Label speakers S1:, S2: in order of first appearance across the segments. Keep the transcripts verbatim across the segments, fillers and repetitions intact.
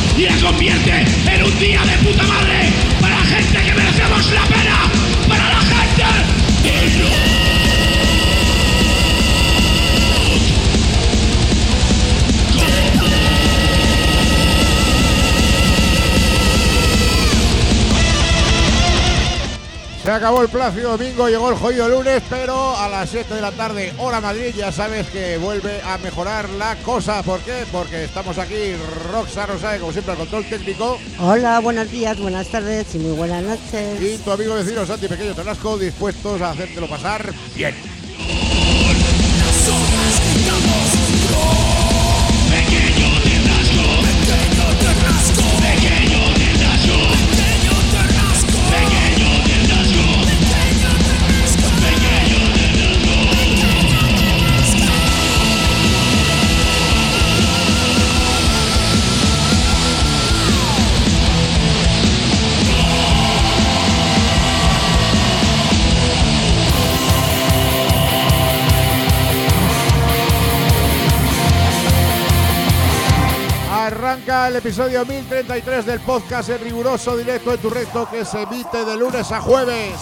S1: y la convierte en un día de puta madre para la gente que merecemos la pena, para la gente del rock.
S2: Se acabó el plácido domingo, llegó el jodido lunes, pero a las siete de la tarde, hora Madrid, ya sabes que vuelve a mejorar la cosa. ¿Por qué? Porque estamos aquí, Roxa Rosae, como siempre, al control técnico.
S3: Hola, buenos días, buenas tardes y muy buenas noches.
S2: Y tu amigo vecino Santi Pequeño Tonasco, dispuestos a hacértelo pasar bien.
S1: Pequeño Ternasco, pequeño Ternasco, pequeño Ternasco, pequeño Ternasco, pequeño Ternasco, pequeño Ternasco, pequeño
S2: Arranca el episodio mil treinta y tres del podcast en riguroso directo de tu recto, que se emite de lunes a jueves.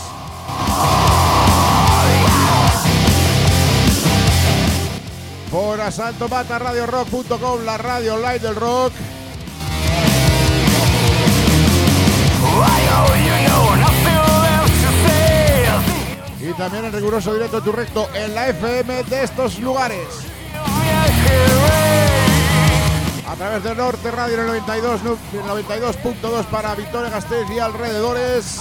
S2: Por asalto mata radio rock punto com, la radio online del rock. Y también en riguroso directo de tu recto en la F M de estos lugares. A través de Norte Radio en el noventa y dos, noventa y dos punto dos para Vitoria-Gasteiz y alrededores.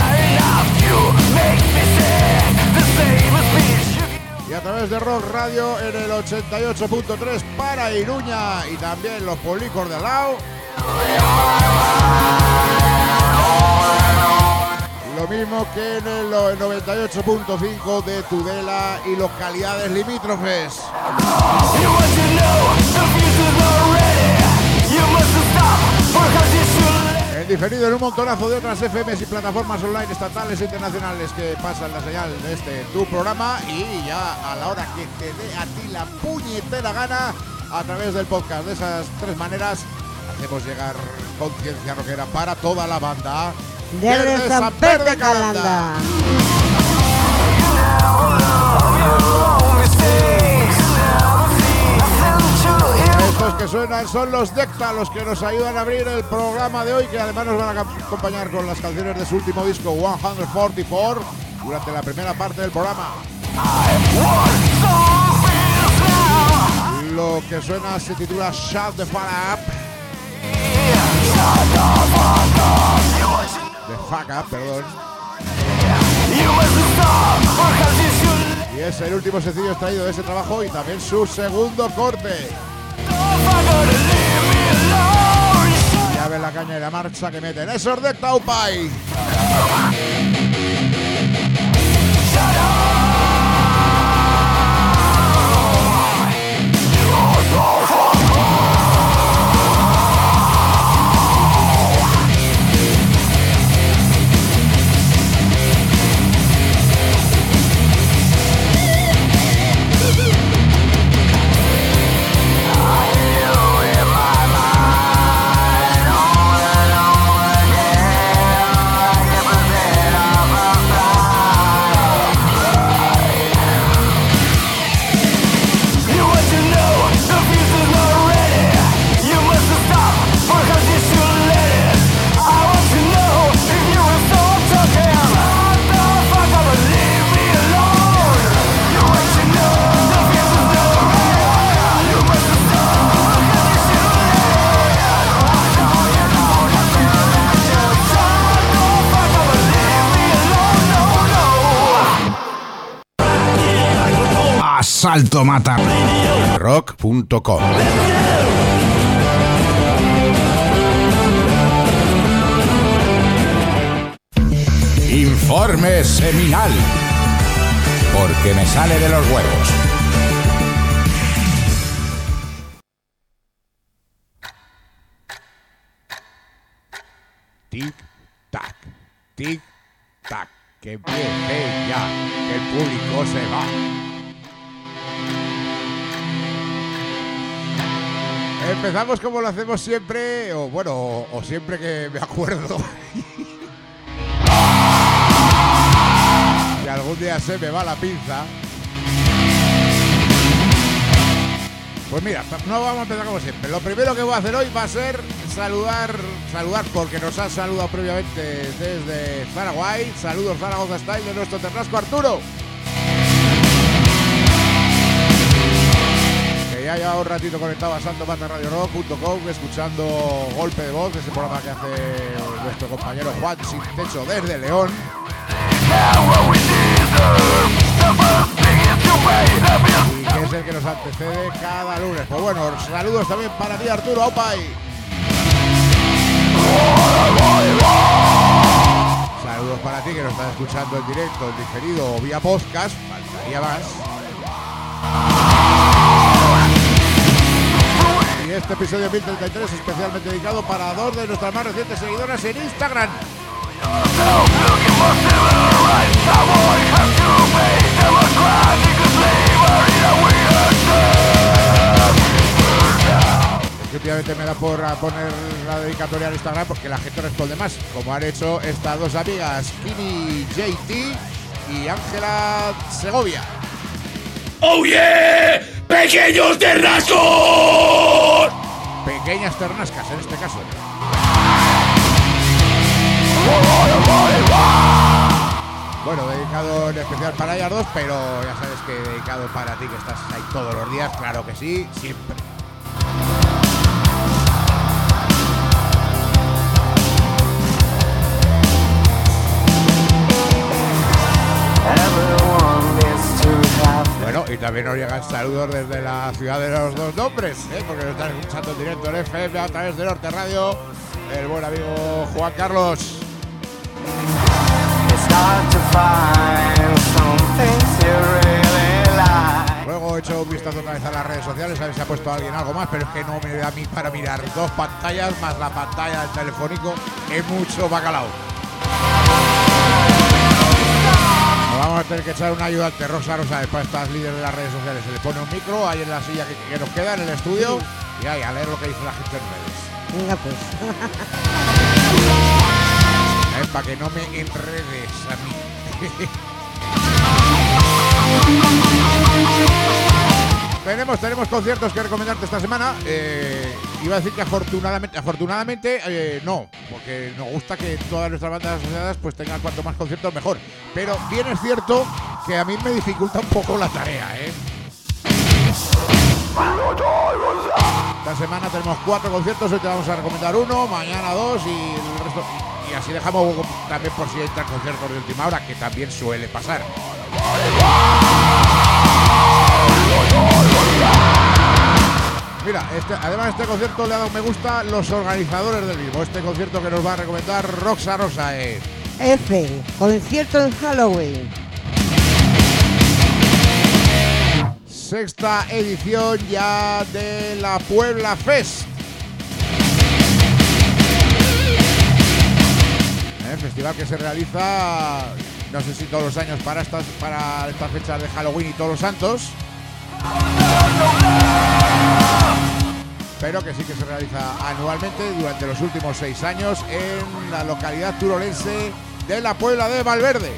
S2: Y a través de Rock Radio en el ochenta y ocho punto tres para Iruña y también los policos de al lado. Lo mismo que en el noventa y ocho punto cinco de Tudela y localidades limítrofes. En diferido en un montonazo de otras F Ms y plataformas online estatales e internacionales que pasan la señal de este tu programa, y ya a la hora que te dé a ti la puñetera gana a través del podcast. De esas tres maneras hacemos llegar conciencia rockera para toda la banda
S3: desde San Pedro de Calanda.
S2: Estos que suenan son los Decta, los que nos ayudan a abrir el programa de hoy, que además nos van a acompañar con las canciones de su último disco, ciento cuarenta y cuatro, durante la primera parte del programa. Lo que suena se titula Shut the Fuck Up. The Fuck Up, perdón. Y es el último sencillo extraído de ese trabajo y también su segundo corte. Ya ves la caña y la marcha que meten esos de Taupai.
S4: Asalto mata
S2: rock punto com.
S4: Informe seminal, porque me sale de los huevos.
S2: Tic tac, tic tac, que empiece ya, que el público se va. Empezamos como lo hacemos siempre, o bueno, o, o siempre que me acuerdo. Y algún día se me va la pinza. Pues mira, no vamos a empezar como siempre. Lo primero que voy a hacer hoy va a ser saludar, saludar porque nos han saludado previamente desde Paraguay. Saludos Zaragoza Style de nuestro Ternasco Arturo. Que ya lleva un ratito conectado a santo mata radio rock punto com escuchando Golpe de Voz, ese programa que hace nuestro compañero Juan Sin Techo desde León. Y que es el que nos antecede cada lunes. Pues bueno, saludos también para ti, Arturo Aupay. Saludos para ti que nos estás escuchando en directo, en diferido o vía podcast. Faltaría más. Y este episodio mil treinta y tres es especialmente dedicado para dos de nuestras más recientes seguidoras en Instagram. Es que últimamente me da por poner la dedicatoria en Instagram porque la gente responde más, como han hecho estas dos amigas, Kini J T y Ángela Segovia.
S1: ¡Oh yeah! ¡Pequeños ternascos!
S2: Pequeñas ternascas en este caso. Bueno, dedicado en especial para ellas dos, pero ya sabes que dedicado para ti que estás ahí todos los días, claro que sí, siempre. Bueno, y también nos llegan saludos desde la ciudad de los dos nombres, ¿eh? Porque nos están escuchando en directo en F M a través de Norte Radio, el buen amigo Juan Carlos. Luego he hecho un vistazo otra vez a las redes sociales, a ver si ha puesto alguien algo más, pero es que no me da a mí para mirar dos pantallas más la pantalla del telefónico, es mucho bacalao. Nos vamos a tener que echar una ayudante, Rosa Rosa, para estas líderes de las redes sociales. Se le pone un micro ahí en la silla que, que nos queda en el estudio y ahí a leer lo que dice la gente en redes.
S3: Venga pues.
S2: Eh, para que no me enredes a mí. tenemos, tenemos conciertos que recomendarte esta semana. Eh, iba a decir que afortunadamente, afortunadamente eh, no, porque nos gusta que todas nuestras bandas asociadas pues tengan cuanto más conciertos mejor. Pero bien es cierto que a mí me dificulta un poco la tarea, ¿eh? Esta semana tenemos cuatro conciertos, hoy te vamos a recomendar uno, mañana dos y el resto. Y así dejamos también por si entran conciertos de última hora, que también suele pasar. Mira, este, además este concierto le ha dado me gusta los organizadores del mismo. Este concierto que nos va a recomendar Roxa Rosa es
S3: F, concierto en Halloween.
S2: Sexta edición ya de la Puebla Fest. El festival que se realiza, no sé si todos los años para estas, para estas fechas de Halloween y Todos los Santos, pero que sí que se realiza anualmente durante los últimos seis años en la localidad turolense de la Puebla de Valverde.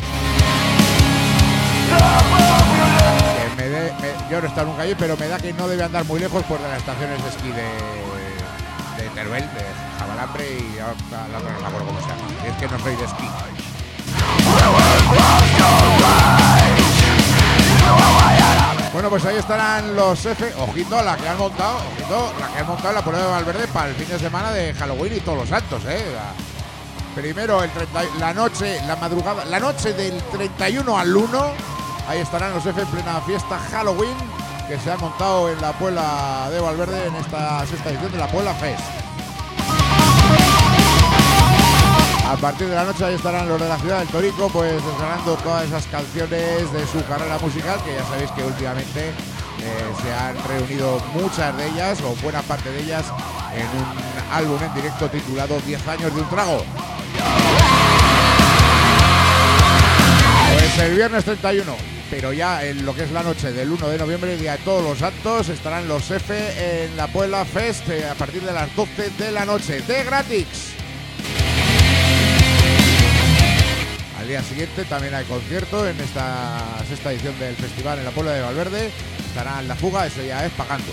S2: Que me de, me, yo no he estado nunca allí, pero me da que no debe andar muy lejos pues, de las estaciones de esquí de, de Teruel, de Jabalambre y la, la, la, no me acuerdo cómo se llama. Es que no soy de esquí. Bueno, pues ahí estarán los F. Ojito, la que han montado, ojito, la que han montado en la Puebla de Valverde para el fin de semana de Halloween y Todos los Santos, ¿eh? La, primero, el treinta, la noche, la madrugada, la noche del treinta y uno al uno, ahí estarán los F en plena fiesta Halloween que se ha montado en la Puebla de Valverde en esta sexta edición de la Puebla Fest. A partir de la noche ahí estarán los de la ciudad del Torico, pues desgranando todas esas canciones de su carrera musical, que ya sabéis que últimamente eh, se han reunido muchas de ellas, o buena parte de ellas, en un álbum en directo titulado diez años de un trago. Pues el viernes treinta y uno, pero ya en lo que es la noche del uno de noviembre, día de Todos los Santos, estarán los F en la Puebla Fest eh, a partir de las doce de la noche, de gratis. Al día siguiente también hay concierto en esta sexta edición del festival en la Puebla de Valverde. Estará en La Fuga, eso ya es pagando.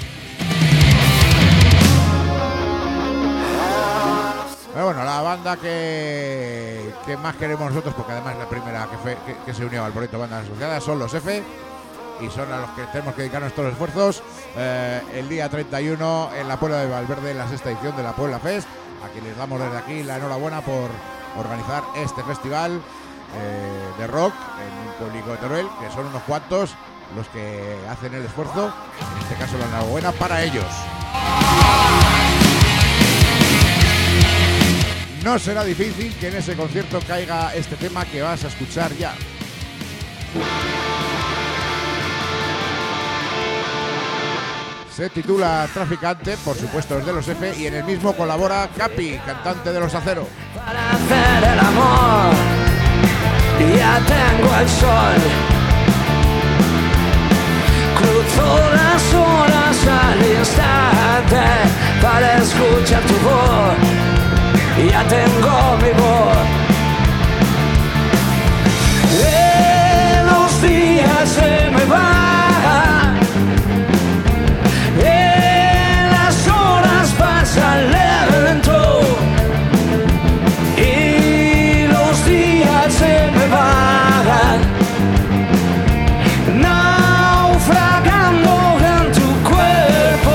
S2: Pero bueno, la banda que, que más queremos nosotros, porque además es la primera que, fue, que, que se unió al proyecto Bandas Asociadas, son los F, y son a los que tenemos que dedicar nuestros esfuerzos eh, el día treinta y uno en la Puebla de Valverde, en la sexta edición de la Puebla Fest, a quien les damos desde aquí la enhorabuena por organizar este festival eh, de rock en un pueblico de Teruel, que son unos cuantos los que hacen el esfuerzo, en este caso la enhorabuena para ellos. No será difícil que en ese concierto caiga este tema que vas a escuchar ya. Se titula Traficante, por supuesto es de los F, y en el mismo colabora Capi, cantante de Los Acero.
S5: Para hacer el amor, ya tengo el sol. Cruzo las horas al instante para escuchar tu voz. Ya tengo mi voz. Eh, los días se me van. Eh, las horas pasan lento. Y los días se me van. Naufragando en tu cuerpo.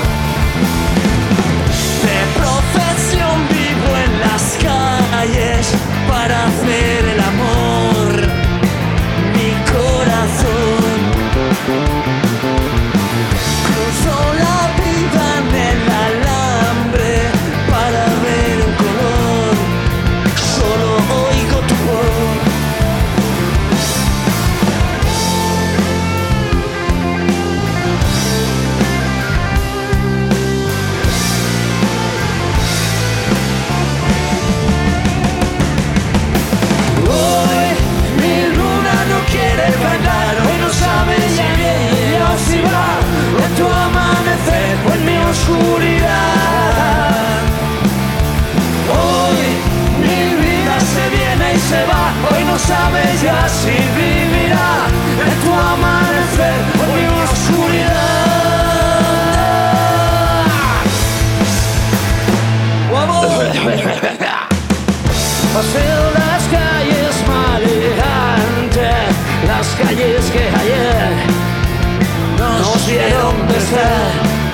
S5: De profesión vivo en las calles para hacer el amor, mi corazón. Cruzo la vida en el alambre para ver el color, solo oigo tu voz. Hoy no sabes ya bien si va en tu amanecer o en mi oscuridad. Hoy mi vida se viene y se va. Hoy no sabes ya si vivirá en tu amanecer o en mi oscuridad. Paseo las calles maleantes, las calles que ayer nos vieron besar.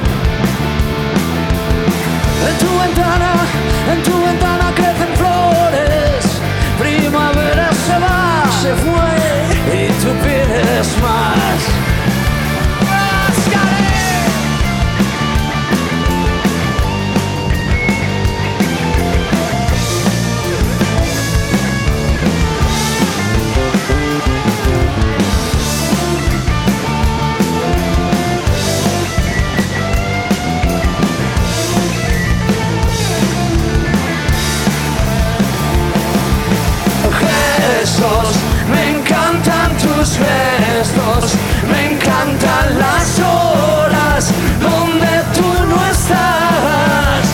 S5: En tu ventana, en tu ventana crecen flores. Primavera se va, se fue y tú pides más. Me encantan tus gestos, me encantan las horas donde tú no estás.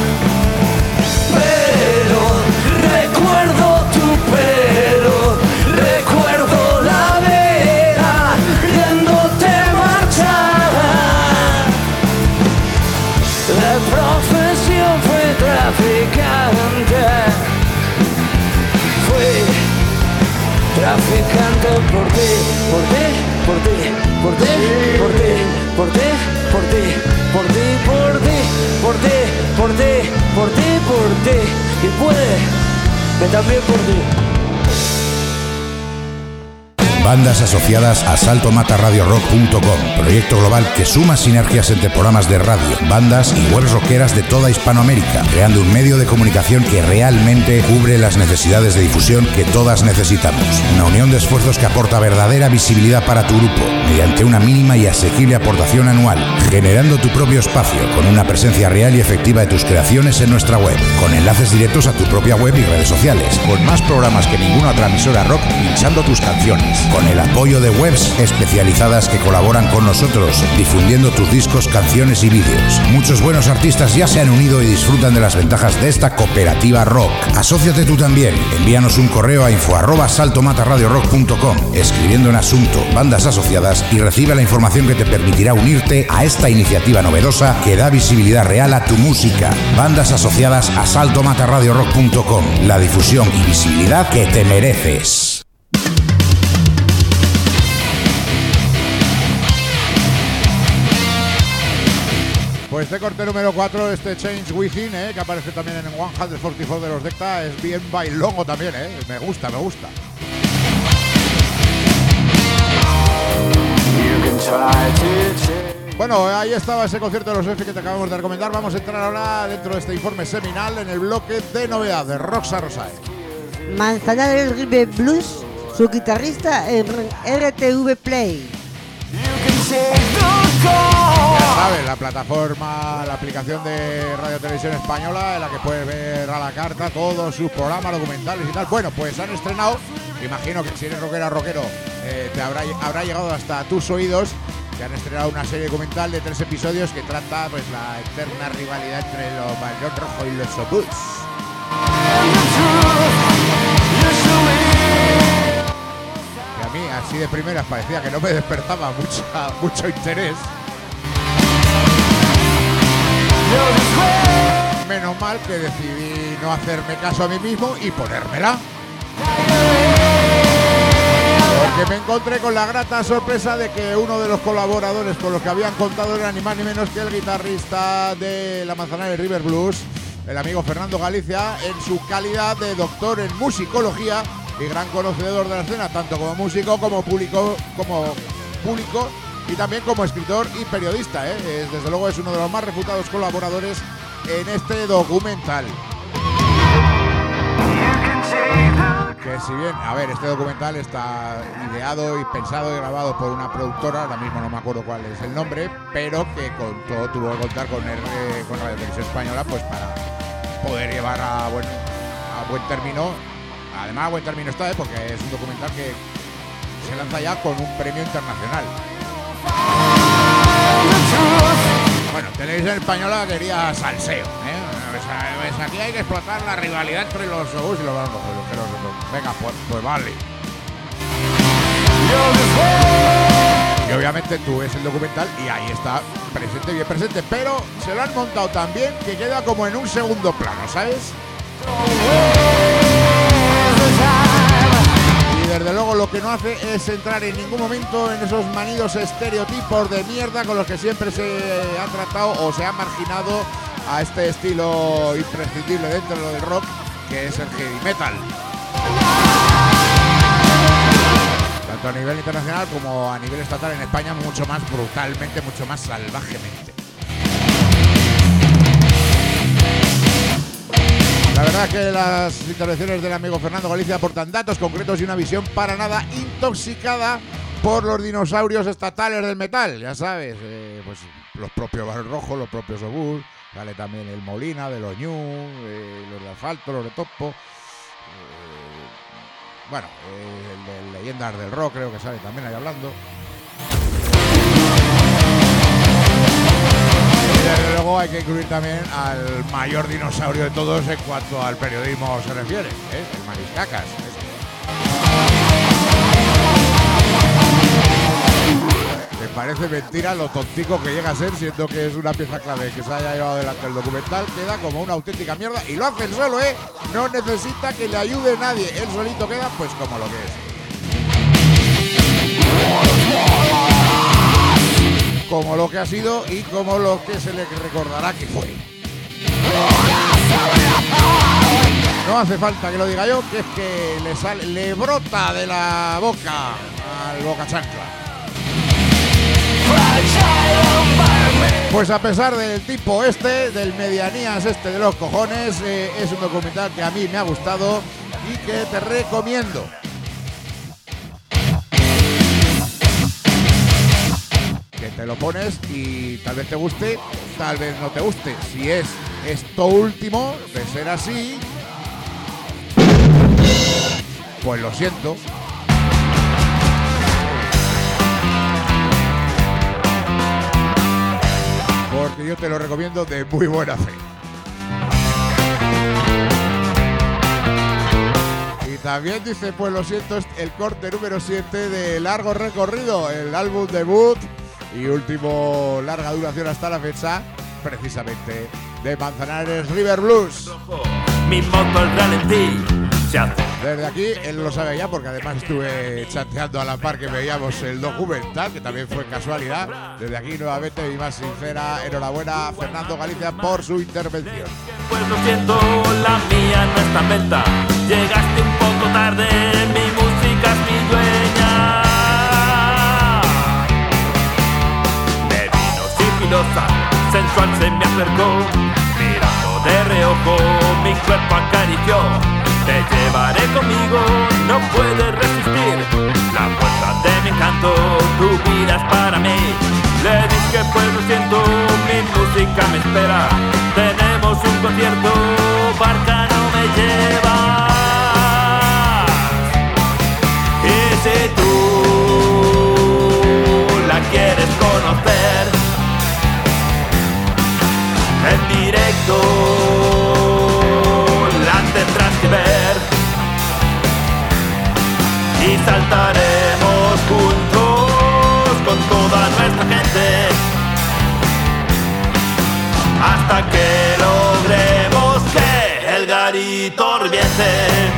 S5: Pero recuerdo tu pelo, recuerdo la vera viéndote marchar. La profesión fue traficante, fui traficante por ti, por ti, por ti, por ti, por ti, por ti, por ti, por ti, por ti, por ti, por ti, por ti, por ti, y puede que también por ti.
S4: Bandas asociadas a salto mata radio rock punto com, proyecto global que suma sinergias entre programas de radio, bandas y webs rockeras de toda Hispanoamérica, creando un medio de comunicación que realmente cubre las necesidades de difusión que todas necesitamos. Una unión de esfuerzos que aporta verdadera visibilidad para tu grupo, mediante una mínima y asequible aportación anual, generando tu propio espacio, con una presencia real y efectiva de tus creaciones en nuestra web, con enlaces directos a tu propia web y redes sociales, con más programas que ninguna otra emisora rock pinchando tus canciones, con con el apoyo de webs especializadas que colaboran con nosotros, difundiendo tus discos, canciones y vídeos. Muchos buenos artistas ya se han unido y disfrutan de las ventajas de esta cooperativa rock. Asóciate tú también. Envíanos un correo a info arroba saltomatarradiorock punto com, escribiendo en asunto bandas asociadas, y recibe la información que te permitirá unirte a esta iniciativa novedosa que da visibilidad real a tu música. Bandas asociadas a saltomatarradiorock punto com. La difusión y visibilidad que te mereces.
S2: Pues este corte número cuatro, este Change Within, eh, que aparece también en ciento cuarenta y cuatro de los Decta, es bien bailongo también, eh. Me gusta, me gusta. Bueno, ahí estaba ese concierto de los F que te acabamos de recomendar. Vamos a entrar ahora dentro de este informe seminal en el bloque de novedades. Roxa Rosae.
S3: Manzanares River Blues, su guitarrista en R T V Play.
S2: Ya sabes, la plataforma, la aplicación de Radio Televisión Española en la que puedes ver a la carta todos sus programas documentales y tal. Bueno, pues han estrenado, imagino que si eres rockera rockero eh, te habrá, habrá llegado hasta tus oídos, que han estrenado una serie documental de tres episodios que trata pues la eterna rivalidad entre los Balón Rojo y los Obús. Que a mí, así de primeras, parecía que no me despertaba mucha, mucho interés. Menos mal que decidí no hacerme caso a mí mismo y ponérmela. Porque me encontré con la grata sorpresa de que uno de los colaboradores con los que habían contado era ni más ni menos que el guitarrista de la Manzanares River Blues, el amigo Fernando Galicia, en su calidad de doctor en musicología y gran conocedor de la escena, tanto como músico como público, como público y también como escritor y periodista, ¿eh? Es, desde luego es uno de los más reputados colaboradores en este documental. Que si bien, a ver, este documental está ideado y pensado y grabado por una productora, ahora mismo no me acuerdo cuál es el nombre, pero que con todo tuvo que contar con, R, con Radio Televisión Española pues para poder llevar a buen, a buen término, además a buen término está, ¿eh? Porque es un documental que se lanza ya con un premio internacional. Bueno, Televisión Española quería salseo, ¿eh? Pues, pues aquí hay que explotar la rivalidad entre los Obús y los Balón Rojo. Venga, pues, pues vale. Y obviamente tú ves el documental y ahí está, presente, bien presente, pero se lo han montado tan bien que queda como en un segundo plano, ¿sabes? Y desde luego lo que no hace es entrar en ningún momento en esos manidos estereotipos de mierda con los que siempre se ha tratado o se ha marginado a este estilo imprescindible dentro del rock, que es el heavy metal. Tanto a nivel internacional como a nivel estatal en España, mucho más brutalmente, mucho más salvajemente. La verdad es que las intervenciones del amigo Fernando Galicia aportan datos concretos y una visión para nada intoxicada por los dinosaurios estatales del metal. Ya sabes, eh, pues los propios Balón Rojo, los propios Obús, sale también el Molina, de los Ñu, eh, los de Asfalto, los de Topo. Eh, bueno, eh, el de Leyendas del Rock creo que sale también ahí hablando. Y desde luego hay que incluir también al mayor dinosaurio de todos en cuanto al periodismo se refiere, ¿eh? El Mariscacas. Me parece mentira lo tontico que llega a ser, siendo que es una pieza clave que se haya llevado adelante el documental. Queda como una auténtica mierda y lo hace él solo, ¿eh? No necesita que le ayude nadie, él solito queda pues como lo que es. Como lo que ha sido y como lo que se le recordará que fue. No hace falta que lo diga yo, que es que le sale, le brota de la boca al Boca Chancla. Pues a pesar del tipo este, del medianías este de los cojones, eh, es un documental que a mí me ha gustado y que te recomiendo. Que te lo pones y tal vez te guste, tal vez no te guste. Si es esto último, de ser así, pues lo siento. que yo te lo recomiendo de muy buena fe. Y también dice, pues lo siento, es el corte número siete de Largo Recorrido, el álbum debut y último larga duración hasta la fecha, precisamente de Manzanares River Blues.
S1: Mi moto al ralentí se hace.
S2: Desde aquí, él lo sabe ya porque además estuve chateando a la par que veíamos el documental, que también fue casualidad. Desde aquí nuevamente mi más sincera enhorabuena a Fernando Galicia por su intervención.
S1: Pues lo siento, la mía no está en venta. Llegaste un poco tarde, mi música es mi dueña. De vino sigilosa, sensual se me acercó, mirando de reojo mi cuerpo acarició. Te llevaré conmigo, no puedes resistir la fuerza de mi encanto, tu vida es para mí. Le dije pues lo siento, mi música me espera, tenemos un concierto, barca no me llevas. Y si tú la quieres conocer en directo, tendrás que ver y saltaremos juntos con toda nuestra gente hasta que logremos que el garito reviente.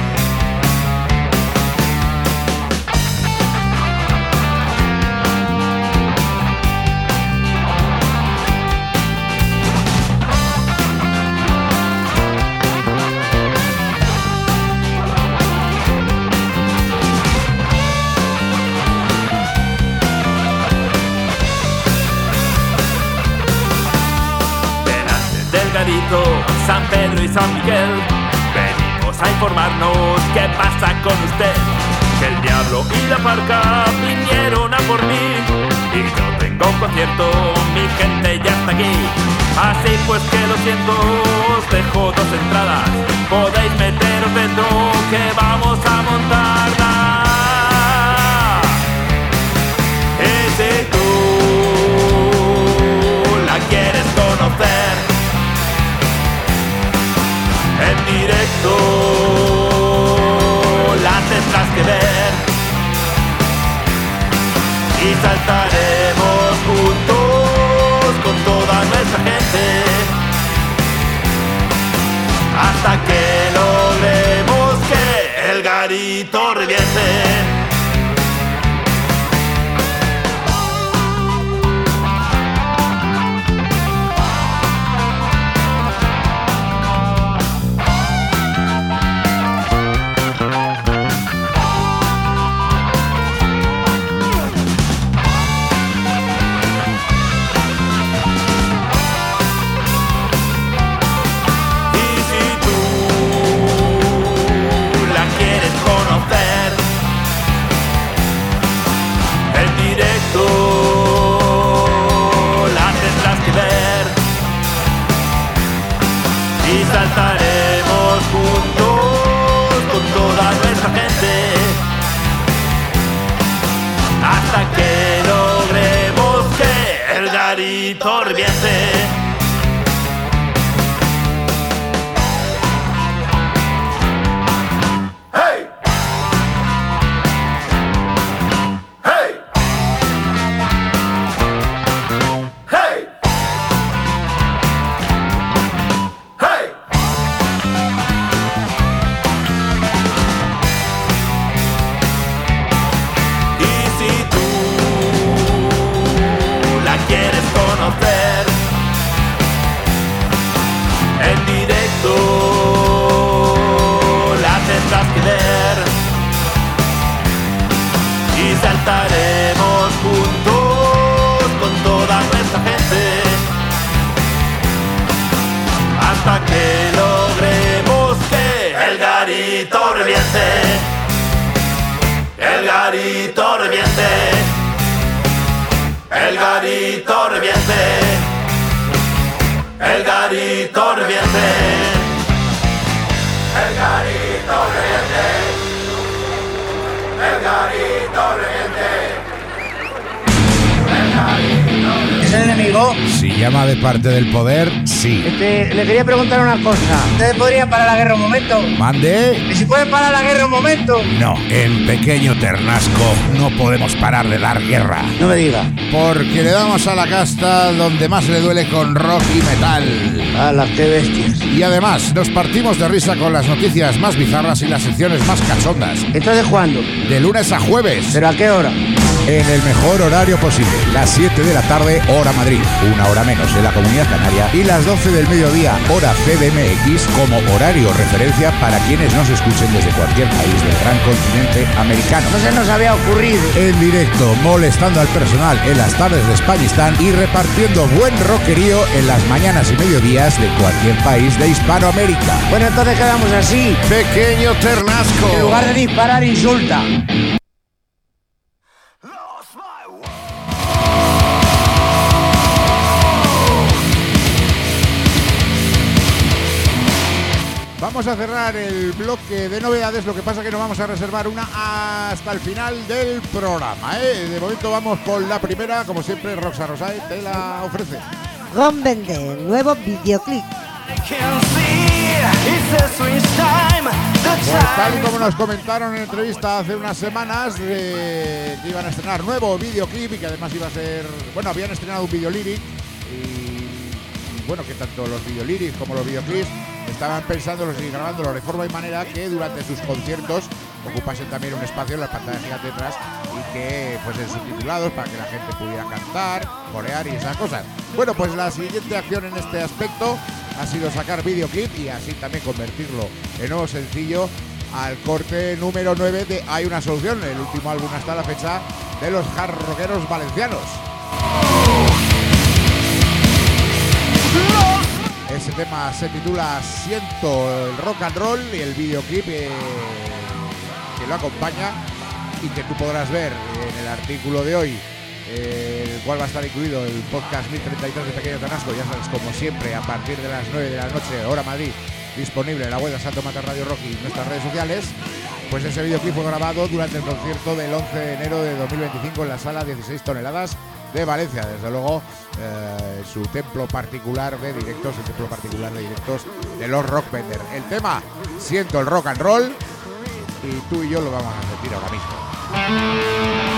S1: San Pedro y San Miguel, venimos a informarnos qué pasa con usted. Que el diablo y la parca vinieron a por mí y yo tengo un concierto, mi gente ya está aquí. Así pues que lo siento, os dejo dos entradas, podéis meteros dentro que vamos a montarla. Y si tú la quieres conocer en directo, la tendrás que ver y saltaremos juntos con toda nuestra gente hasta que logremos que el garito reviente. Saltaremos juntos con toda nuestra gente hasta que logremos que el garito reviente. Saltaremos juntos con toda nuestra gente hasta que logremos que el garito reviente, el garito reviente, el garito reviente, el garito reviente, el garito reviente. El garito reviente. El garito reviente.
S5: digo?
S4: Si llama de parte del poder, sí.
S5: Este, le quería preguntar una cosa. ¿Ustedes podrían parar la guerra un momento?
S4: ¿Mande?
S5: ¿Y si pueden parar la guerra un momento?
S4: No, en Pequeño Ternasco no podemos parar de dar guerra.
S5: No me diga.
S2: Porque le damos a la casta donde más le duele con rock y metal.
S5: ¡Hala, qué bestias!
S2: Y además, nos partimos de risa con las noticias más bizarras y las secciones más cachondas.
S5: ¿Entonces cuándo?
S2: De lunes a jueves.
S5: ¿Pero a qué hora?
S4: En el mejor horario posible, las siete de la tarde, hora Madrid, una hora menos en la Comunidad Canaria, y las doce del mediodía, hora C D M X, como horario referencia para quienes nos escuchen desde cualquier país del gran continente americano.
S5: No se nos había ocurrido.
S4: En directo, molestando al personal en las tardes de Españistán y repartiendo buen rockerío en las mañanas y mediodías de cualquier país de Hispanoamérica.
S5: Bueno, entonces quedamos así.
S2: Pequeño Ternasco.
S5: En lugar de disparar, insulta.
S2: Vamos a cerrar el bloque de novedades, lo que pasa que nos vamos a reservar una hasta el final del programa, ¿eh? De momento vamos con la primera, como siempre, Roxa Rosay te la ofrece.
S3: Ron Bender, nuevo videoclip.
S2: Pues tal y como nos comentaron en entrevista hace unas semanas, eh, que iban a estrenar nuevo videoclip y que además iba a ser... Bueno, habían estrenado un videolyric y, y bueno, que tanto los videolyrics como los videoclips estaban pensándolos y grabándolos de forma y manera que durante sus conciertos ocupasen también un espacio en las pantallas gigantes detrás y que fuesen subtitulados para que la gente pudiera cantar, corear y esas cosas. Bueno, pues la siguiente acción en este aspecto ha sido sacar videoclip y así también convertirlo en nuevo sencillo al corte número nueve de Hay una solución, el último álbum hasta la fecha de los hard rockeros valencianos. Ese tema se titula Siento el rock and roll y el videoclip eh, que lo acompaña y que tú podrás ver en el artículo de hoy, eh, el cual va a estar incluido el podcast mil treinta y tres de Pequeño Ternasco, ya sabes, como siempre, a partir de las nueve de la noche, hora Madrid, disponible en la web de Salto Mata Radio Rock y nuestras redes sociales. Pues ese videoclip fue grabado durante el concierto del once de enero de dos mil veinticinco en la sala dieciséis toneladas de Valencia, desde luego eh, su templo particular de directos, el templo particular de directos de los Rock Bender. El tema, Siento el rock and roll, y tú y yo lo vamos a sentir ahora mismo.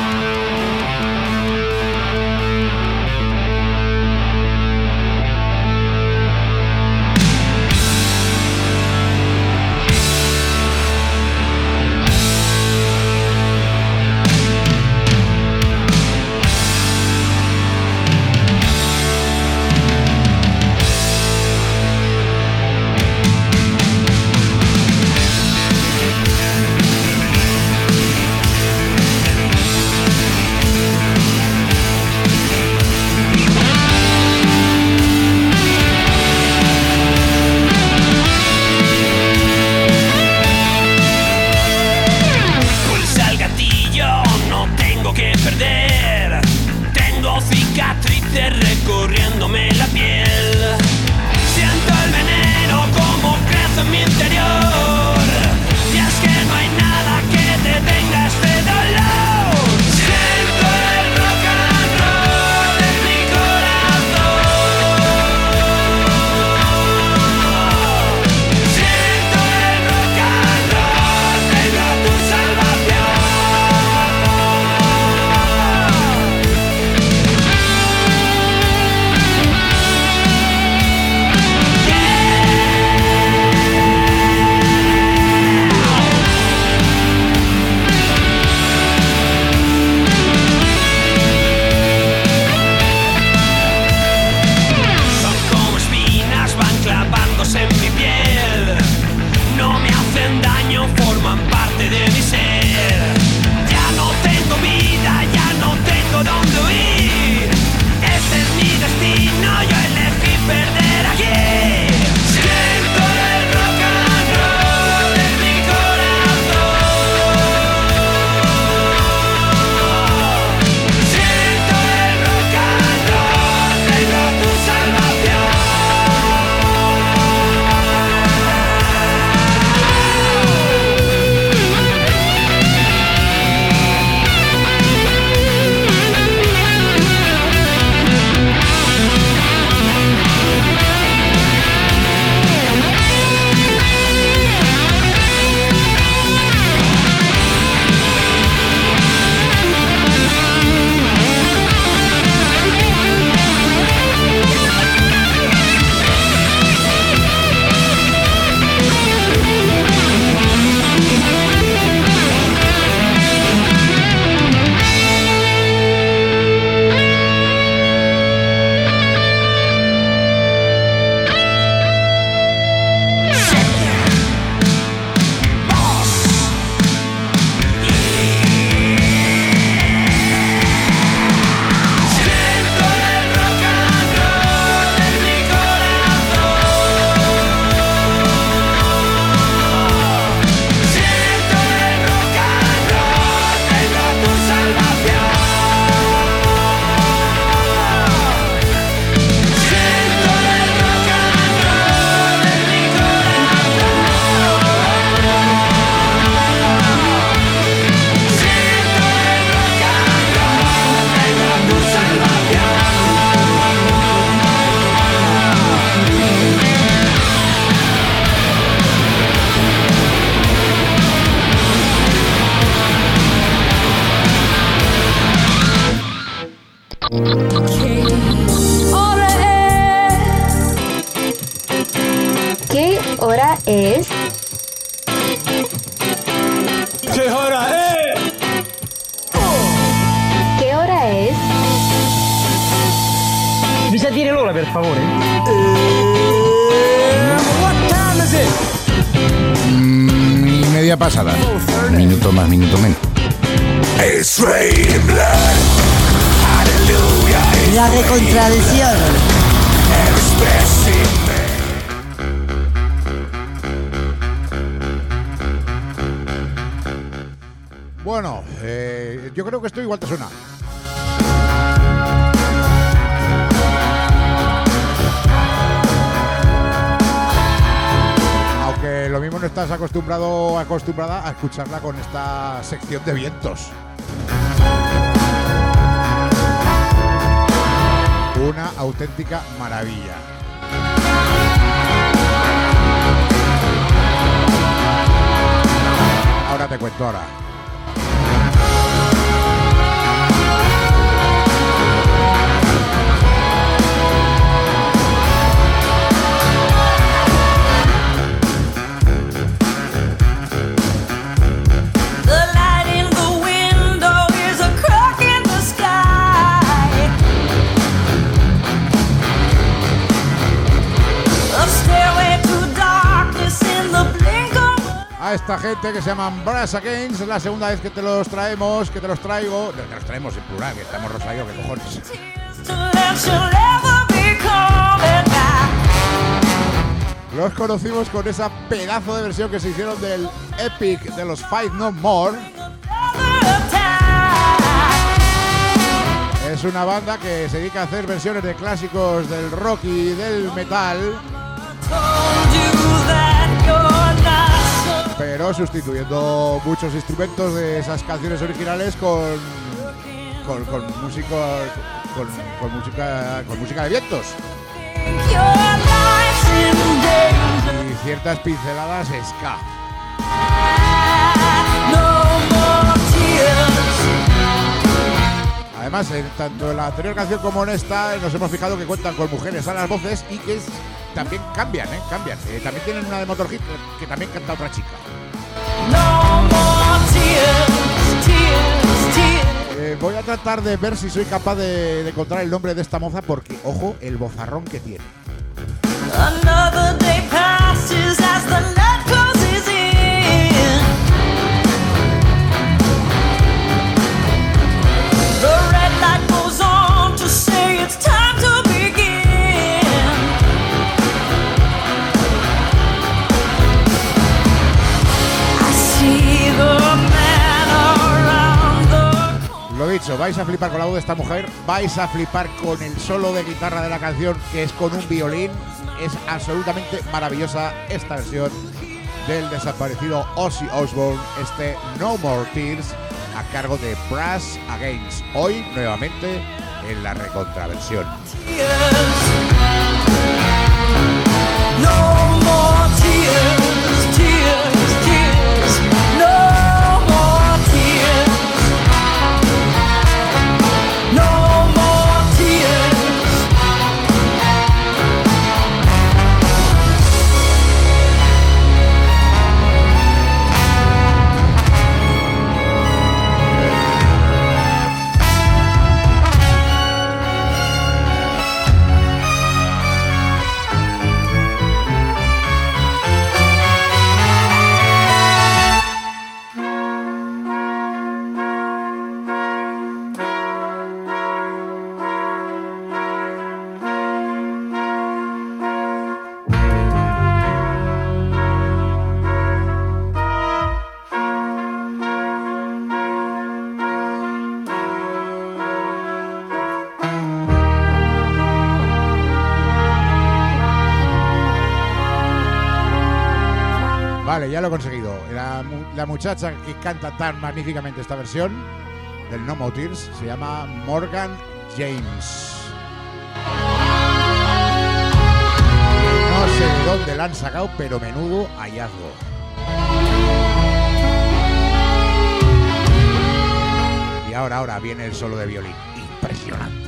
S6: ¿Qué hora es?
S5: ¿Qué hora es?
S6: ¿Qué hora es?
S7: Mi sa dire l'ora, per favore?
S5: What time is it?
S4: Mm, y media pasada. Minuto más, minuto menos.
S3: La recontradición.
S2: Bueno, eh, yo creo que esto igual te suena. Aunque lo mismo no estás acostumbrado acostumbrada a escucharla con esta sección de vientos. Una auténtica maravilla. Ahora te cuento ahora. A esta gente que se llaman Brass Against, es la segunda vez que te los traemos, que te los traigo, te los traemos en plural, que estamos Rosario, que cojones. Los conocimos con esa pedazo de versión que se hicieron del Epic de los Fight No More. Es una banda que se dedica a hacer versiones de clásicos del rock y del metal, pero sustituyendo muchos instrumentos de esas canciones originales con con, con música con, con música con música de vientos y ciertas pinceladas ska. Además, en, tanto en la anterior canción como en esta, nos hemos fijado que cuentan con mujeres a las voces y que es, también cambian, ¿eh? Cambian. Eh, también tienen una de Motorhead que también canta otra chica. Eh, voy a tratar de ver si soy capaz de, de encontrar el nombre de esta moza porque, ojo, el bozarrón que tiene. Lo dicho, vais a flipar con la voz de esta mujer, vais a flipar con el solo de guitarra de la canción, que es con un violín. Es absolutamente maravillosa esta versión del desaparecido Ozzy Osbourne, este No More Tears, a cargo de Brass Against. Hoy, nuevamente, en la recontraversión.
S5: No more tears, tears, tears. No more tears. No more tears.
S2: Vale, ya lo he conseguido. La, la muchacha que canta tan magníficamente esta versión del No More Tears se llama Morgan James. No sé de dónde la han sacado, pero menudo hallazgo. Y ahora, ahora viene el solo de violín. Impresionante.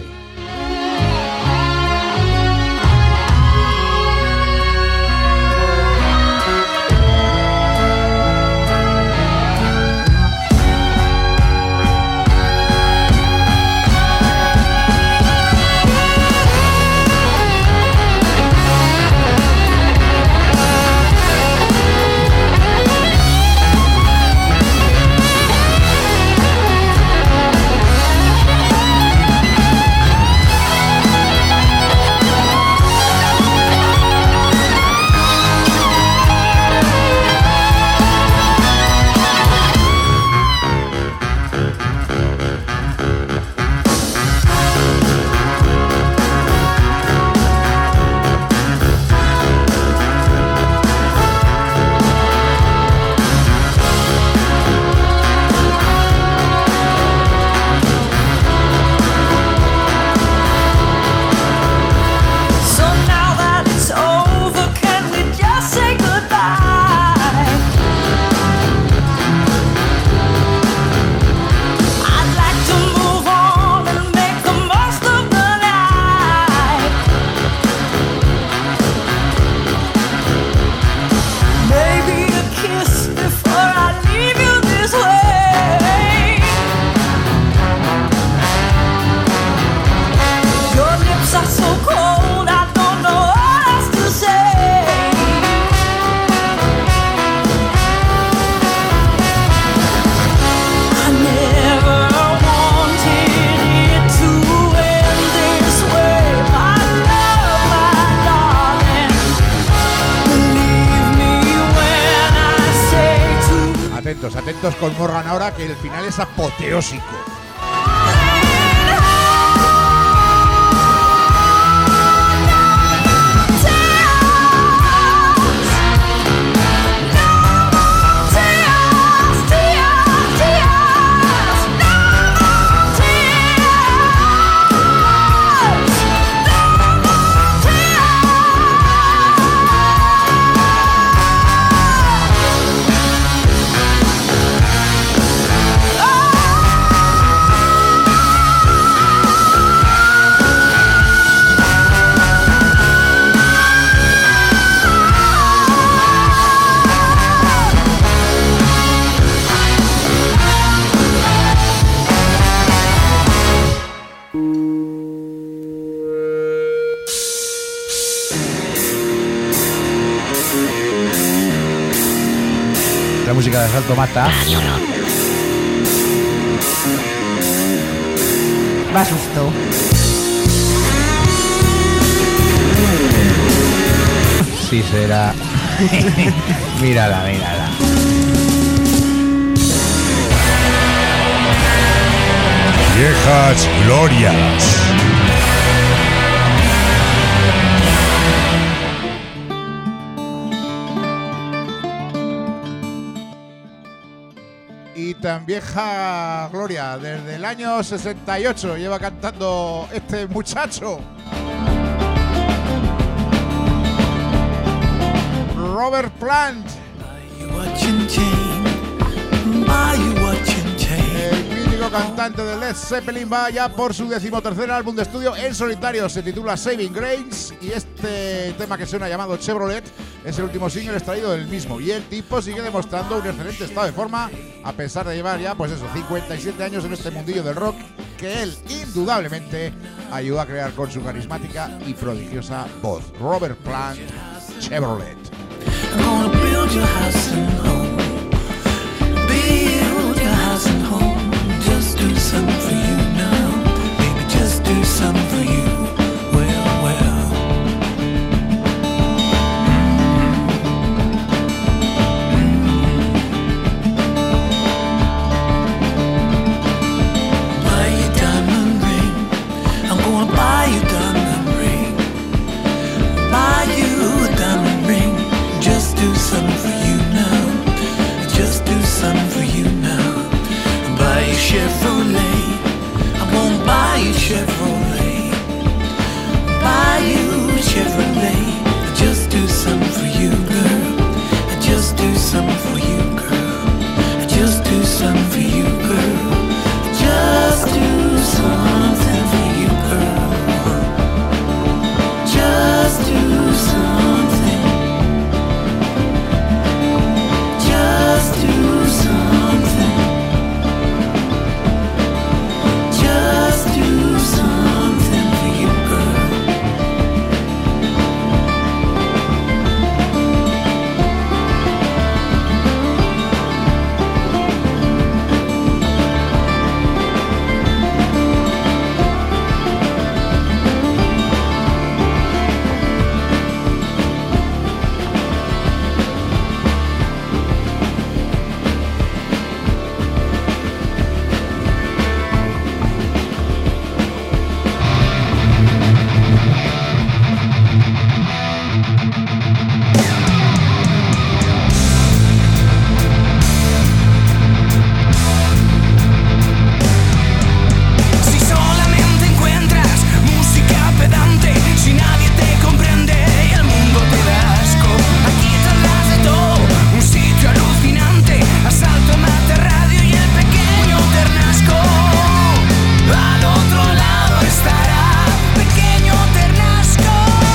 S2: atentos, atentos con Morgan ahora, que el final es apoteósico. La música de Asalto Mata.
S3: Va susto.
S2: Sí será. Mírala, mírala.
S4: Viejas glorias.
S2: Y tan vieja gloria, desde el año sesenta y ocho lleva cantando este muchacho. Robert Plant. El mítico cantante de Led Zeppelin va ya por su decimotercer álbum de estudio en solitario. Se titula Saving Grace y este tema que suena llamado Chevrolet es el último single extraído del mismo. Y el tipo sigue demostrando un excelente estado de forma a pesar de llevar ya, pues eso, cincuenta y siete años en este mundillo del rock que él indudablemente ayudó a crear con su carismática y prodigiosa voz. Robert Plant, Chevrolet.
S8: I'm gonna build your house and home. Build your house and home. Just do something for you now. Baby, just do something for you. Well, well. Mm-hmm. Buy you a diamond ring. I'm gonna buy you a diamond ring. Buy you a diamond ring. Just do something for you now. Just do something for you now. Buy a Chevrolet. I won't buy you Chevrolet. Buy you a Chevrolet. Just do something for you, girl. Just do something for you, girl. Just do something for you, girl. Just do something for you, girl. Just do something. Just do something. Just do something for you, girl. Si solamente encuentras música pedante, si nadie te comprende y el mundo te da asco, aquí tendrás de todo, un sitio alucinante, Asalto Mata Radio y el pequeño Ternasco. Al otro lado estará pequeño Ternasco.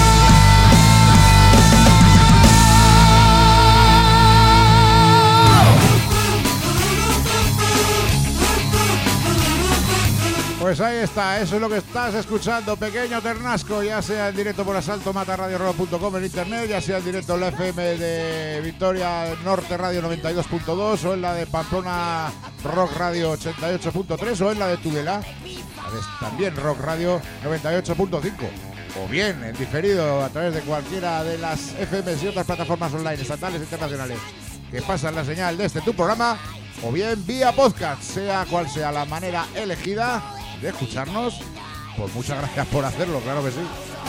S2: Pues ahí está, eso es lo que estás escuchando, pequeño Ternasco, ya sea en directo por asalto mata radio rock punto com en internet, ya sea en directo en la F M de Victoria Norte Radio noventa y dos punto dos o en la de Pamplona Rock Radio ochenta y ocho punto tres o en la de Tudela, también Rock Radio noventa y ocho punto cinco. O bien en diferido a través de cualquiera de las F Ms y otras plataformas online estatales e internacionales que pasan la señal de este tu programa, o bien vía podcast, sea cual sea la manera elegida de escucharnos. Pues muchas gracias por hacerlo, claro que sí.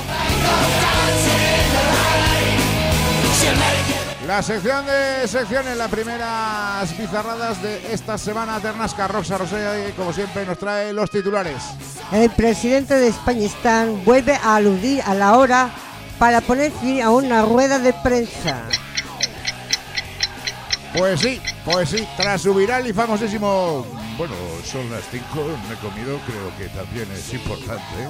S2: La sección de secciones, las primeras bizarradas de esta semana. Ternasca Roxa Rosé, como siempre, nos trae los titulares.
S3: El presidente de Españistán vuelve a aludir a la hora para poner fin a una rueda de prensa.
S2: Pues sí, pues sí, tras su viral y famosísimo... Bueno, son las cinco, me he comido, creo que también es importante.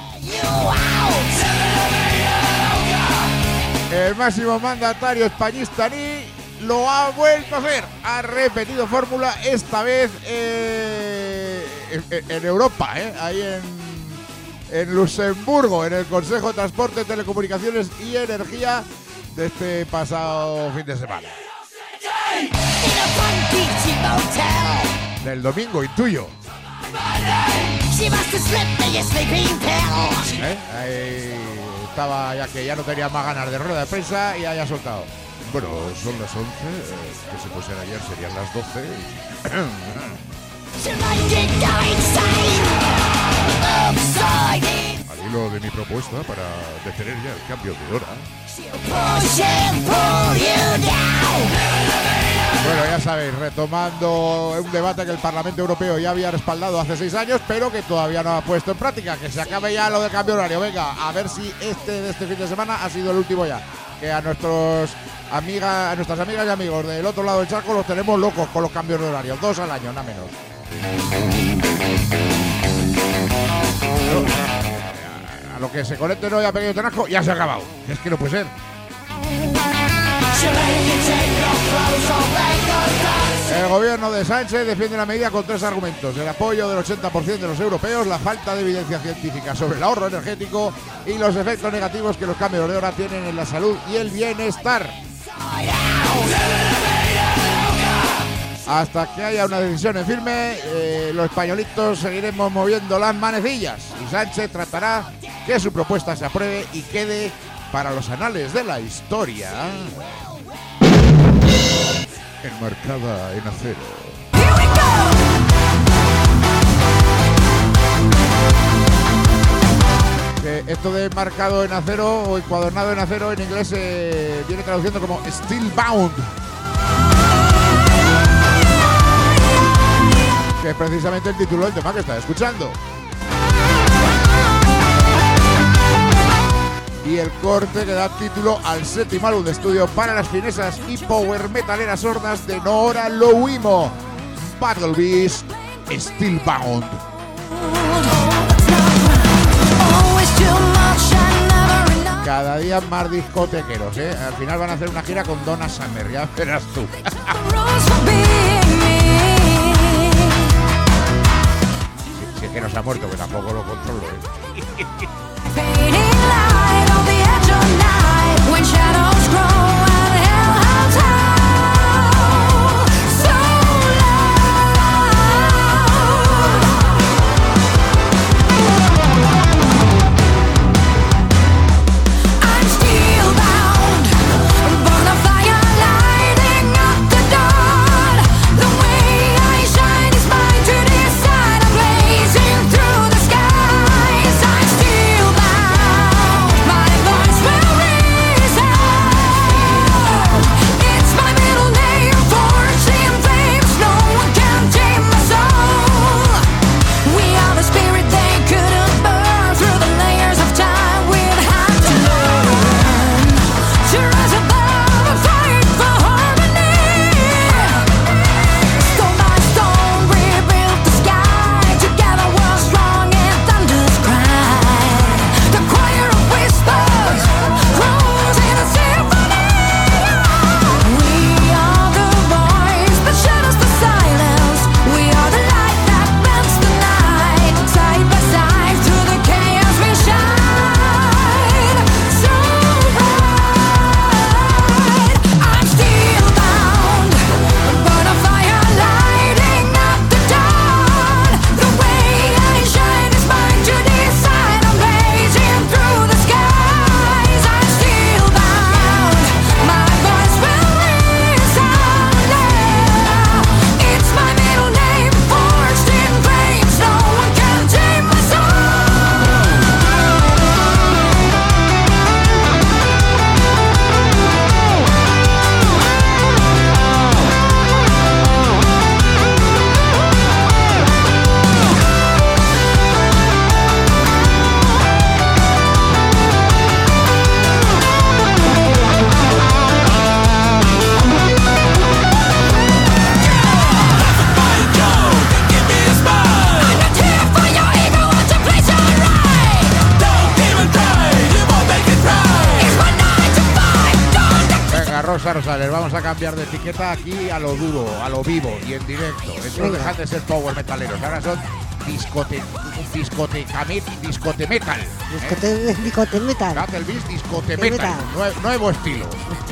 S2: El máximo mandatario españistaní lo ha vuelto a hacer. Ha repetido fórmula, esta vez eh, en, en Europa, eh, ahí en, en Luxemburgo, en el Consejo de Transporte, Telecomunicaciones y Energía de este pasado fin de semana. Del domingo, intuyo. ¿Eh? Ahí estaba, ya que ya no tenía más ganas de rueda de prensa y haya soltado. Bueno, son las once, eh, que se pusieron ayer serían las doce. Al hilo de mi propuesta para detener ya el cambio de hora. Bueno, ya sabéis, retomando un debate que el Parlamento Europeo ya había respaldado hace seis años, pero que todavía no ha puesto en práctica. Que se acabe ya lo del cambio horario. Venga, a ver si este de este fin de semana ha sido el último ya. Que a nuestros amigas, a nuestras amigas y amigos del otro lado del charco los tenemos locos con los cambios de horario. Dos al año, nada menos. A lo que se conecten hoy a Pequeño Ternasco ya se ha acabado. Es que no puede ser. El gobierno de Sánchez defiende la medida con tres argumentos: el apoyo del ochenta por ciento de los europeos, la falta de evidencia científica sobre el ahorro energético y los efectos negativos que los cambios de hora tienen en la salud y el bienestar. Hasta que haya una decisión en firme, eh, los españolitos seguiremos moviendo las manecillas y Sánchez tratará que su propuesta se apruebe y quede para los anales de la historia enmarcada en acero. Que esto de marcado en acero o encuadernado en acero en inglés eh, viene traduciendo como steel bound, que es precisamente el título del tema que estás escuchando. Y el corte que da título al séptimo álbum de estudio para las finesas y power metaleras sordas de Nora Louimo, Battle Beast, Steelbound. Cada día más discotequeros, ¿eh? Al final van a hacer una gira con Donna Summer, ya verás tú. Si, si es que no se ha muerto, que tampoco lo controlo, ¿eh? When shadows grow out of hellhounds howl so loud. I'm steel bound, born of fire lighting up the dawn. The way I shine is mine to decide. I'm blazing through the skies. I'm steel Rosa Rosales, vamos a cambiar de etiqueta aquí a lo duro, a lo vivo y en directo. Estos dejan de ser power metaleros, ahora son discote, discote, discote metal.
S3: Discote, ¿eh? Discote metal.
S2: Catelbis, discote metal. metal. Nuevo, nuevo estilo.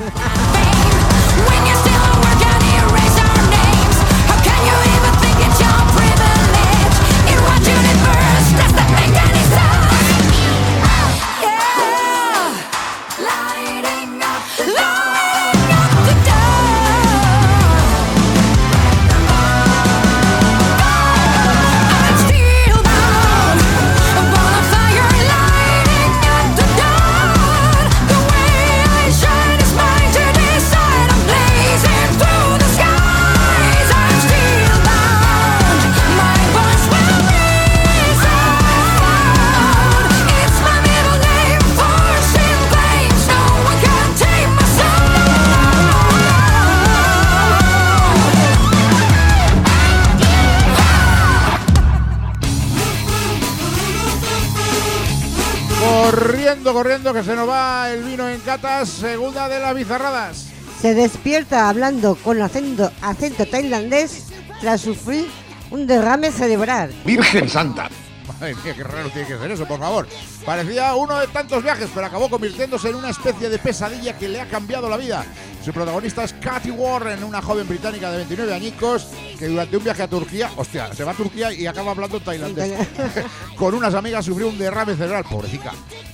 S2: Corriendo, corriendo, que se nos va el vino en catas, segunda de las bizarradas.
S3: Se despierta hablando con acento, acento tailandés tras sufrir un derrame cerebral.
S2: ¡Virgen Santa! Madre mía, qué raro tiene que ser eso, por favor. Parecía uno de tantos viajes, pero acabó convirtiéndose en una especie de pesadilla que le ha cambiado la vida. Su protagonista es Katy Warren, una joven británica de veintinueve añicos que durante un viaje a Turquía, hostia, se va a Turquía y acaba hablando tailandés. Con unas amigas sufrió un derrame cerebral, pobrecita.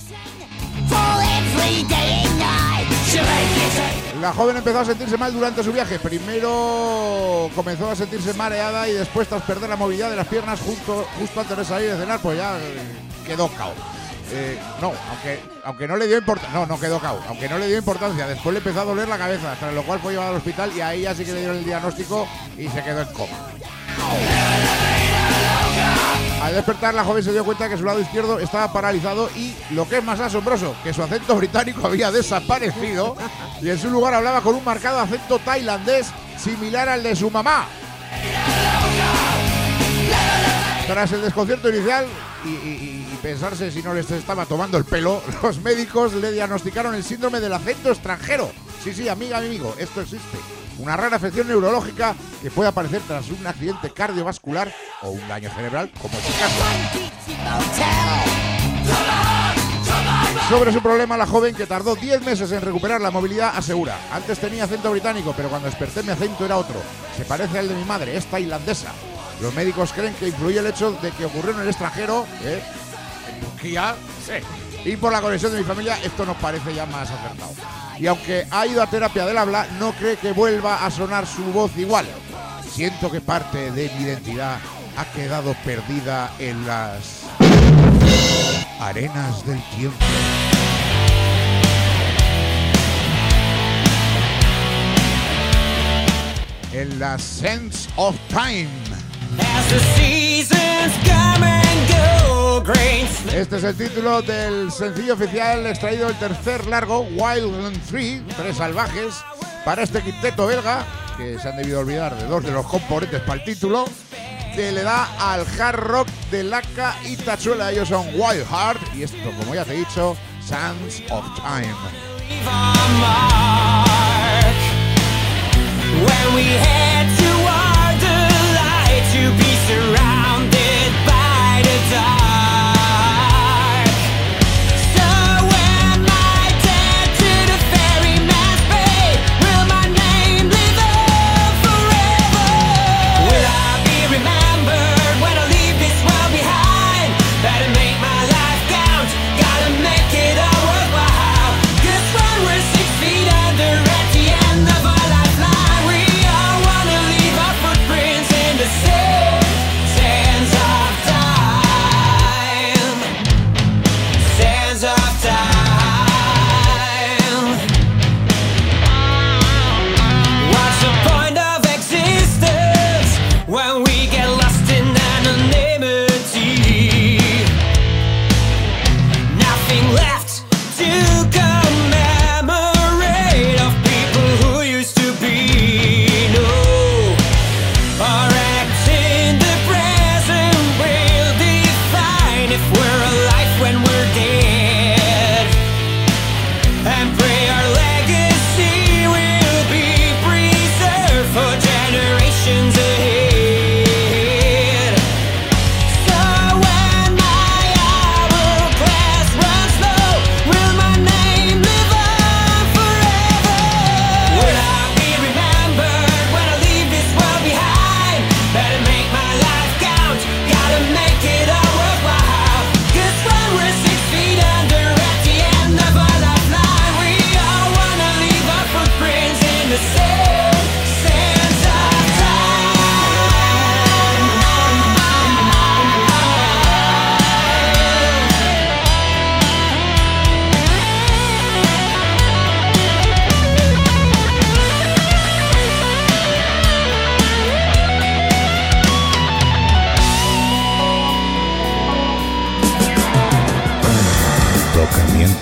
S2: La joven empezó a sentirse mal durante su viaje. Primero comenzó a sentirse mareada y después, tras perder la movilidad de las piernas justo, justo antes de salir de cenar, pues ya quedó cao. Eh, no, aunque, aunque no le dio importancia, no, no quedó cao, aunque no le dio importancia, después le empezó a doler la cabeza, tras lo cual fue llevado al hospital y ahí ya sí que le dieron el diagnóstico y se quedó en coma. Al despertar, la joven se dio cuenta que su lado izquierdo estaba paralizado y, lo que es más asombroso, que su acento británico había desaparecido y en su lugar hablaba con un marcado acento tailandés similar al de su mamá. Tras el desconcierto inicial y, y, y pensarse si no les estaba tomando el pelo, los médicos le diagnosticaron el síndrome del acento extranjero. Sí, sí, amiga, amigo, esto existe. Una rara afección neurológica que puede aparecer tras un accidente cardiovascular o un daño cerebral, como en su caso. Sobre su problema, la joven, que tardó diez meses en recuperar la movilidad, asegura: antes tenía acento británico, pero cuando desperté mi acento era otro. Se parece al de mi madre, es tailandesa. Los médicos creen que influyó el hecho de que ocurrió en el extranjero, ¿eh? en Turquía, sí. Y por la conexión de mi familia, esto nos parece ya más acertado. Y aunque ha ido a terapia del habla, no cree que vuelva a sonar su voz igual. Siento que parte de mi identidad ha quedado perdida en las arenas del tiempo. En la Sense of Time. Este es el título del sencillo oficial extraído del tercer largo, Wild and Free, Tres Salvajes, para este quinteto belga, que se han debido olvidar de dos de los componentes para el título, que le da al hard rock de laca y tachuela. Ellos son Wild Heart y esto, como ya te he dicho, Sands of Time. When we head toward the light, to be surrounded by the dark. So am I dead to the ferryman's bay? Will my name live on forever? Will I be remembered when I leave this world behind? Better make my life count, gotta make it all worthwhile. 'Cause when we're six feet under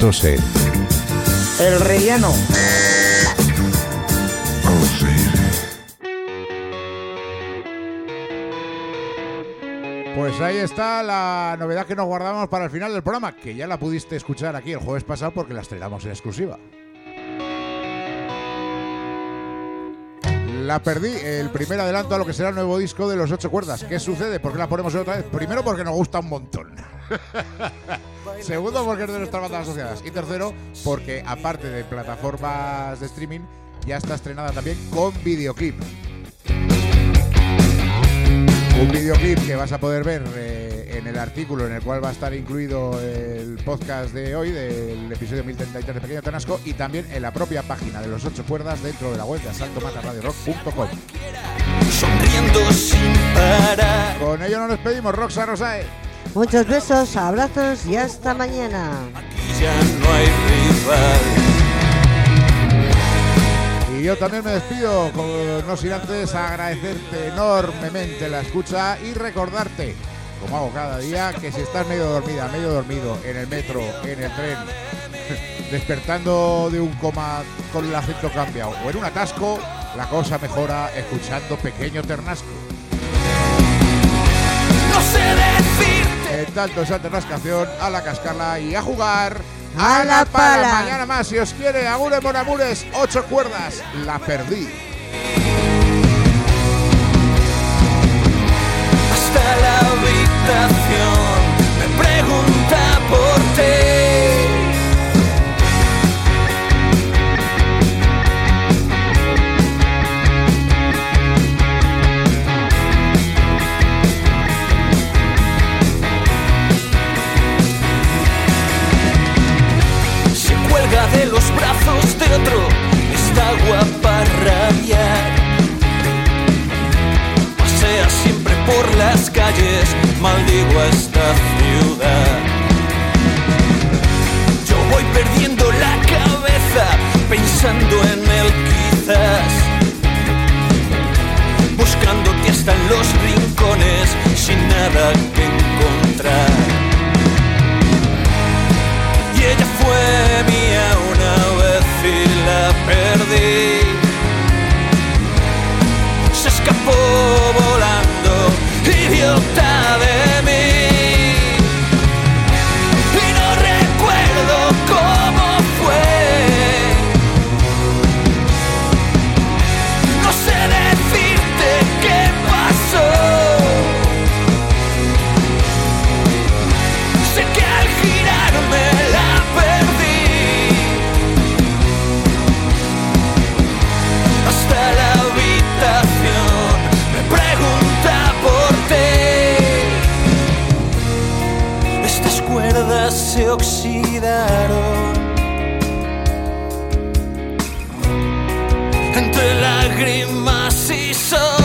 S4: Sucesos en
S2: El Rellano. Pues ahí está la novedad que nos guardamos para el final del programa, que ya la pudiste escuchar aquí el jueves pasado porque la estrenamos en exclusiva. La perdí, el primer adelanto a lo que será el nuevo disco de Los Ocho Cuerdas. ¿Qué sucede? ¿Por qué la ponemos otra vez? Primero, porque nos gusta un montón. Segundo, porque es de nuestras bandas asociadas. Y tercero, porque aparte de plataformas de streaming, ya está estrenada también con videoclip. Un videoclip que vas a poder ver eh, en el artículo en el cual va a estar incluido el podcast de hoy, del episodio mil treinta y tres de Pequeño Tenasco, y también en la propia página de Los Ocho Cuerdas dentro de la web de asalto mata radio rock punto com.
S8: Sonriendo sin parar.
S2: Con ello nos despedimos, Roxa Rosae.
S3: Muchos besos, abrazos y hasta mañana.
S8: Aquí ya no hay rival.
S2: Y yo también me despido, no sin antes agradecerte enormemente la escucha y recordarte, como hago cada día, que si estás medio dormida, medio dormido, en el metro, en el tren, despertando de un coma con el acento cambiado o en un atasco, la cosa mejora escuchando Pequeño Ternasco.
S8: No sé decirte.
S2: En tanto esa ternascación, a la cascarla y a jugar
S3: a la pala.
S2: Mañana más, si os quiere, agure mon amures, Ocho Cuerdas, La Perdí.
S8: Hasta la habitación me pregunta por ti. Se cuelga de los brazos de otro, está guapa a rabiar. Pasea siempre por las calles, maldigo a esta ciudad. Yo voy perdiendo la cabeza, pensando en él quizás, buscándote hasta en los rincones, sin nada que encontrar. Y ella fue mía una vez y la perdí. Se escapó volando, idiota de mí. Y no recuerdo cómo fue. No sé decirte qué pasó. Sé que al girarme la perdí. Hasta la habitación me pregunta por ti. Estas cuerdas se oxidaron entre lágrimas y sol.